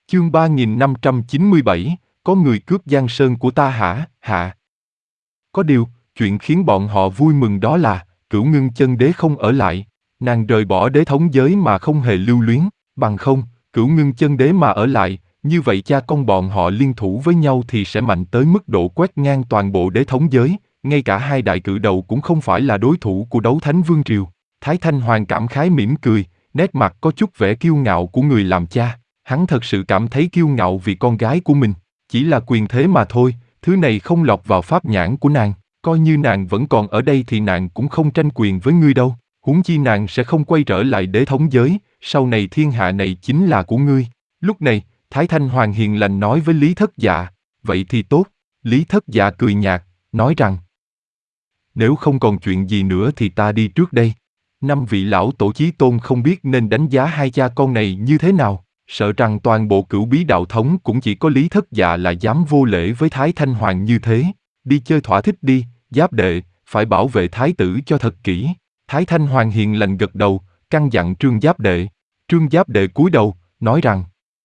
Chương 3597, có người cướp Giang Sơn của ta hả, hạ? Có điều, chuyện khiến bọn họ vui mừng đó là, Cửu Ngưng Chân Đế không ở lại, nàng rời bỏ đế thống giới mà không hề lưu luyến, bằng không, Cửu Ngưng Chân Đế mà ở lại, như vậy cha con bọn họ liên thủ với nhau thì sẽ mạnh tới mức độ quét ngang toàn bộ đế thống giới, ngay cả hai đại cự đầu cũng không phải là đối thủ của Đấu Thánh Vương Triều. Thái Thanh Hoàng cảm khái mỉm cười, nét mặt có chút vẻ kiêu ngạo của người làm cha. Hắn thật sự cảm thấy kiêu ngạo vì con gái của mình, chỉ là quyền thế mà thôi, thứ này không lọt vào pháp nhãn của nàng, coi như nàng vẫn còn ở đây thì nàng cũng không tranh quyền với ngươi đâu, huống chi nàng sẽ không quay trở lại đế thống giới, sau này thiên hạ này chính là của ngươi. Lúc này, Thái Thanh Hoàng hiền lành nói với Lý Thất Dạ, vậy thì tốt. Lý Thất Dạ cười nhạt, nói rằng, nếu không còn chuyện gì nữa thì ta đi trước đây. Năm vị lão tổ chí tôn không biết nên đánh giá hai cha con này như thế nào, sợ rằng toàn bộ Cửu Bí đạo thống cũng chỉ có Lý Thất Dạ là dám vô lễ với Thái Thanh Hoàng như thế. Đi chơi thỏa thích đi, Giáp đệ, phải bảo vệ thái tử cho thật kỹ. Thái Thanh Hoàng hiền lành gật đầu, căn dặn Trương Giáp đệ. Trương Giáp đệ cúi đầu, nói rằng,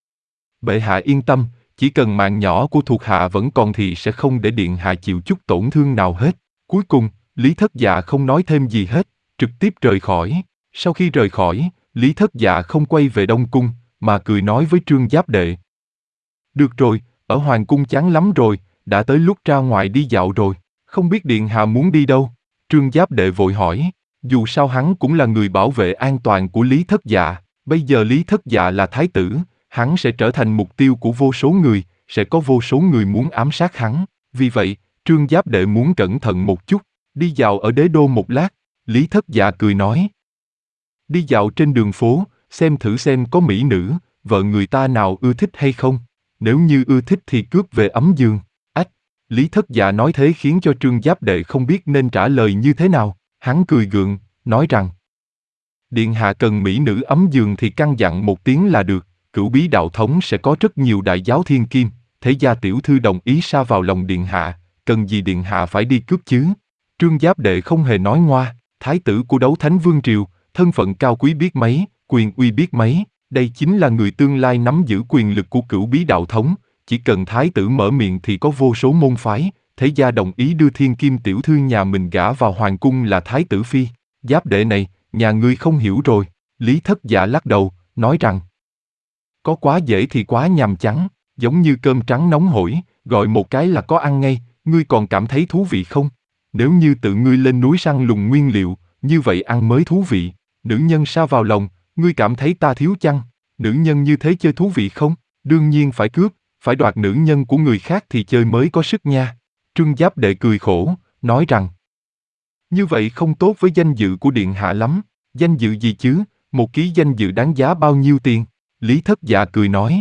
bệ hạ yên tâm, chỉ cần mạng nhỏ của thuộc hạ vẫn còn thì sẽ không để điện hạ chịu chút tổn thương nào hết. Cuối cùng, Lý Thất Dạ không nói thêm gì hết, trực tiếp rời khỏi. Sau khi rời khỏi, Lý Thất Dạ không quay về Đông Cung, mà cười nói với Trương Giáp đệ. Được rồi, ở Hoàng Cung chán lắm rồi, đã tới lúc ra ngoài đi dạo rồi, không biết điện hạ muốn đi đâu? Trương Giáp đệ vội hỏi, dù sao hắn cũng là người bảo vệ an toàn của Lý Thất Dạ, bây giờ Lý Thất Dạ là thái tử, hắn sẽ trở thành mục tiêu của vô số người, sẽ có vô số người muốn ám sát hắn, vì vậy, Trương Giáp đệ muốn cẩn thận một chút, đi dạo ở đế đô một lát. Lý Thất Dạ cười nói, đi dạo trên đường phố, xem thử xem có mỹ nữ, vợ người ta nào ưa thích hay không, nếu như ưa thích thì cướp về ấm giường. Ách, Lý Thất Dạ nói thế khiến cho Trương Giáp đệ không biết nên trả lời như thế nào, hắn cười gượng, nói rằng, điện hạ cần mỹ nữ ấm giường thì căn dặn một tiếng là được, Cửu Bí đạo thống sẽ có rất nhiều đại giáo thiên kim, thế gia tiểu thư đồng ý sa vào lòng điện hạ, cần gì điện hạ phải đi cướp chứ? Trương Giáp đệ không hề nói ngoa, thái tử của Đấu Thánh Vương Triều, thân phận cao quý biết mấy, quyền uy biết mấy, đây chính là người tương lai nắm giữ quyền lực của Cửu Bí đạo thống, chỉ cần thái tử mở miệng thì có vô số môn phái, thế gia đồng ý đưa thiên kim tiểu thư nhà mình gả vào hoàng cung là thái tử phi. Giáp đệ này, nhà ngươi không hiểu rồi. Lý Thất Dạ lắc đầu, nói rằng, có quá dễ thì quá nhàm chán, giống như cơm trắng nóng hổi, gọi một cái là có ăn ngay, ngươi còn cảm thấy thú vị không? Nếu như tự ngươi lên núi săn lùng nguyên liệu, như vậy ăn mới thú vị. Nữ nhân sa vào lòng, ngươi cảm thấy ta thiếu chăng? Nữ nhân như thế chơi thú vị không? Đương nhiên phải cướp, phải đoạt nữ nhân của người khác thì chơi mới có sức nha. Trương Giáp đệ cười khổ, nói rằng, như vậy không tốt với danh dự của điện hạ lắm. Danh dự gì chứ, một ký danh dự đáng giá bao nhiêu tiền? Lý Thất Dạ cười nói,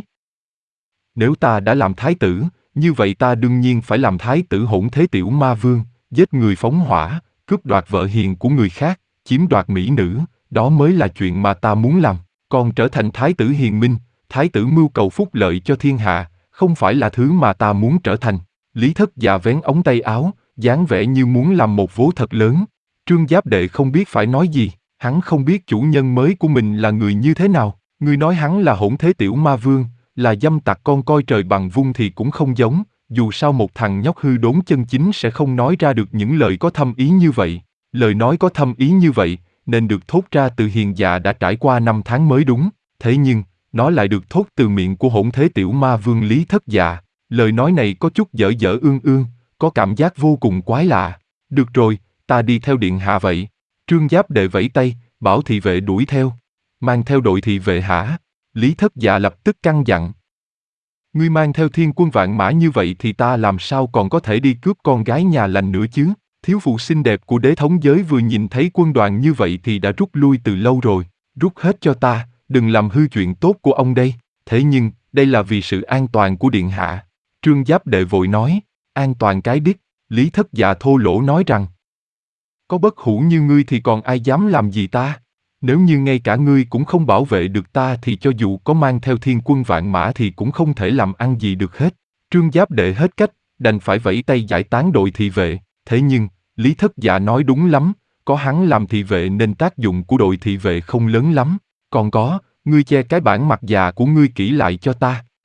nếu ta đã làm thái tử, như vậy ta đương nhiên phải làm thái tử hỗn thế tiểu ma vương, giết người phóng hỏa, cướp đoạt vợ hiền của người khác, chiếm đoạt mỹ nữ, đó mới là chuyện mà ta muốn làm. Còn trở thành thái tử hiền minh, thái tử mưu cầu phúc lợi cho thiên hạ, không phải là thứ mà ta muốn trở thành. Lý Thất Dạ vén ống tay áo, dáng vẻ như muốn làm một vố thật lớn. Trương Giáp đệ không biết phải nói gì, hắn không biết chủ nhân mới của mình là người như thế nào. Ngươi nói hắn là hỗn thế tiểu ma vương, là dâm tặc con coi trời bằng vung thì cũng không giống, dù sao một thằng nhóc hư đốn chân chính sẽ không nói ra được những lời có thâm ý như vậy. Lời nói có thâm ý như vậy, nên được thốt ra từ hiền dạ đã trải qua 5 tháng mới đúng, thế nhưng, nó lại được thốt từ miệng của hỗn thế tiểu ma vương Lý Thất Dạ. Lời nói này có chút dở dở ương ương, có cảm giác vô cùng quái lạ. Được rồi, ta đi theo điện hạ vậy. Trương Giáp đệ vẫy tay, bảo thị vệ đuổi theo. Mang theo đội thị vệ hả? Lý Thất Dạ lập tức căn dặn. Ngươi mang theo thiên quân vạn mã như vậy thì ta làm sao còn có thể đi cướp con gái nhà lành nữa chứ? Thiếu phụ xinh đẹp của đế thống giới vừa nhìn thấy quân đoàn như vậy thì đã rút lui từ lâu rồi. Rút hết cho ta, đừng làm hư chuyện tốt của ông đây. Thế nhưng, đây là vì sự an toàn của điện hạ. Trương Giáp đệ vội nói, an toàn cái đít. Lý Thất Dạ thô lỗ nói rằng, có bất hủ như ngươi thì còn ai dám làm gì ta? Nếu như ngay cả ngươi cũng không bảo vệ được ta thì cho dù có mang theo thiên quân vạn mã thì cũng không thể làm ăn gì được hết. Trương Giáp đệ hết cách, đành phải vẫy tay giải tán đội thị vệ. Thế nhưng, Lý Thất Dạ nói đúng lắm, có hắn làm thị vệ nên tác dụng của đội thị vệ không lớn lắm. Còn có, ngươi che cái bản mặt già của ngươi kỹ lại cho ta.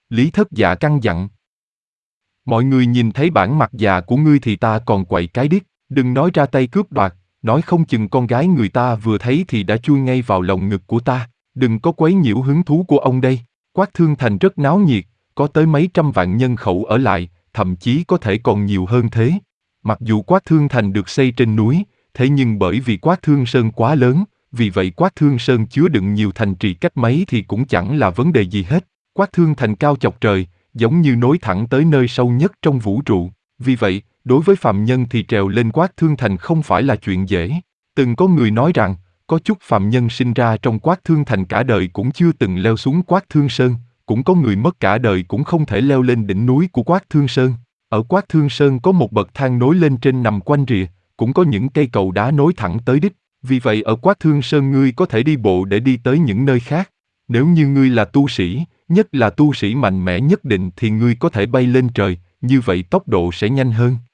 Lý Thất Dạ căn dặn. Mọi người nhìn thấy bản mặt già của ngươi thì ta còn quậy cái điếc, đừng nói ra tay cướp đoạt, nói không chừng con gái người ta vừa thấy thì đã chui ngay vào lồng ngực của ta, đừng có quấy nhiễu hứng thú của ông đây. Quát Thương Thành rất náo nhiệt, có tới mấy trăm vạn nhân khẩu ở lại, thậm chí có thể còn nhiều hơn thế. Mặc dù Quát Thương Thành được xây trên núi, thế nhưng bởi vì Quát Thương Sơn quá lớn, vì vậy Quát Thương Sơn chứa đựng nhiều thành trì cách mấy thì cũng chẳng là vấn đề gì hết. Quát Thương Thành cao chọc trời, giống như nối thẳng tới nơi sâu nhất trong vũ trụ. Vì vậy, đối với phàm nhân thì trèo lên Quát Thương Thành không phải là chuyện dễ. Từng có người nói rằng, có chút phàm nhân sinh ra trong Quát Thương Thành cả đời cũng chưa từng leo xuống Quát Thương Sơn, cũng có người mất cả đời cũng không thể leo lên đỉnh núi của Quát Thương Sơn. Ở Quát Thương Sơn có một bậc thang nối lên trên nằm quanh rìa, cũng có những cây cầu đá nối thẳng tới đích. Vì vậy ở Quát Thương Sơn ngươi có thể đi bộ để đi tới những nơi khác. Nếu như ngươi là tu sĩ, nhất là tu sĩ mạnh mẽ nhất định thì ngươi có thể bay lên trời, như vậy tốc độ sẽ nhanh hơn.